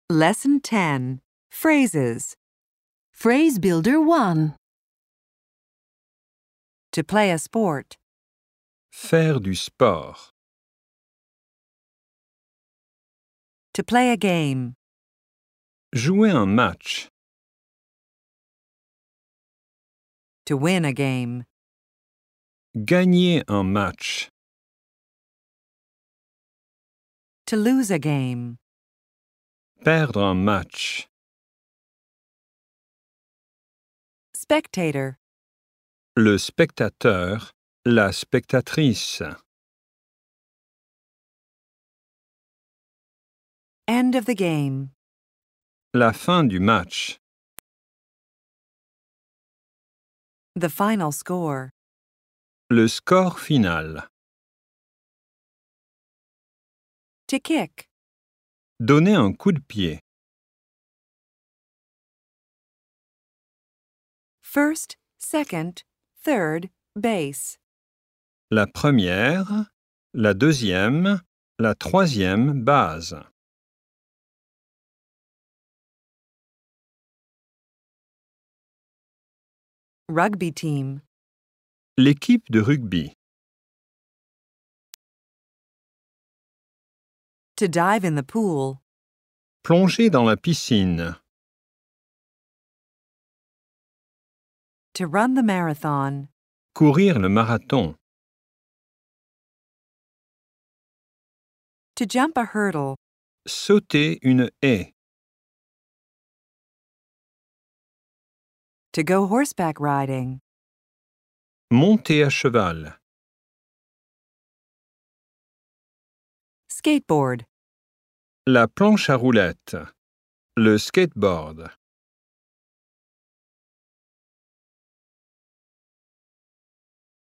Lesson 10. Phrases. Phrase Builder 1. To play a sport. Faire du sport. To play a game. Jouer un match. To win a game. Gagner un match. To lose a game. Perdre un match. Spectator. Le spectateur, la spectatrice. End of the game. La fin du match. The final score. Le score final. To kick. Donner un coup de pied. First, second, third, base. La première, la deuxième, la troisième base. Rugby team. L'équipe de rugby. To dive in the pool. Plonger dans la piscine. To run the marathon. Courir le marathon. To jump a hurdle. Sauter une haie. To go horseback riding. Monter à cheval. Skateboard. La planche à roulettes. Le skateboard.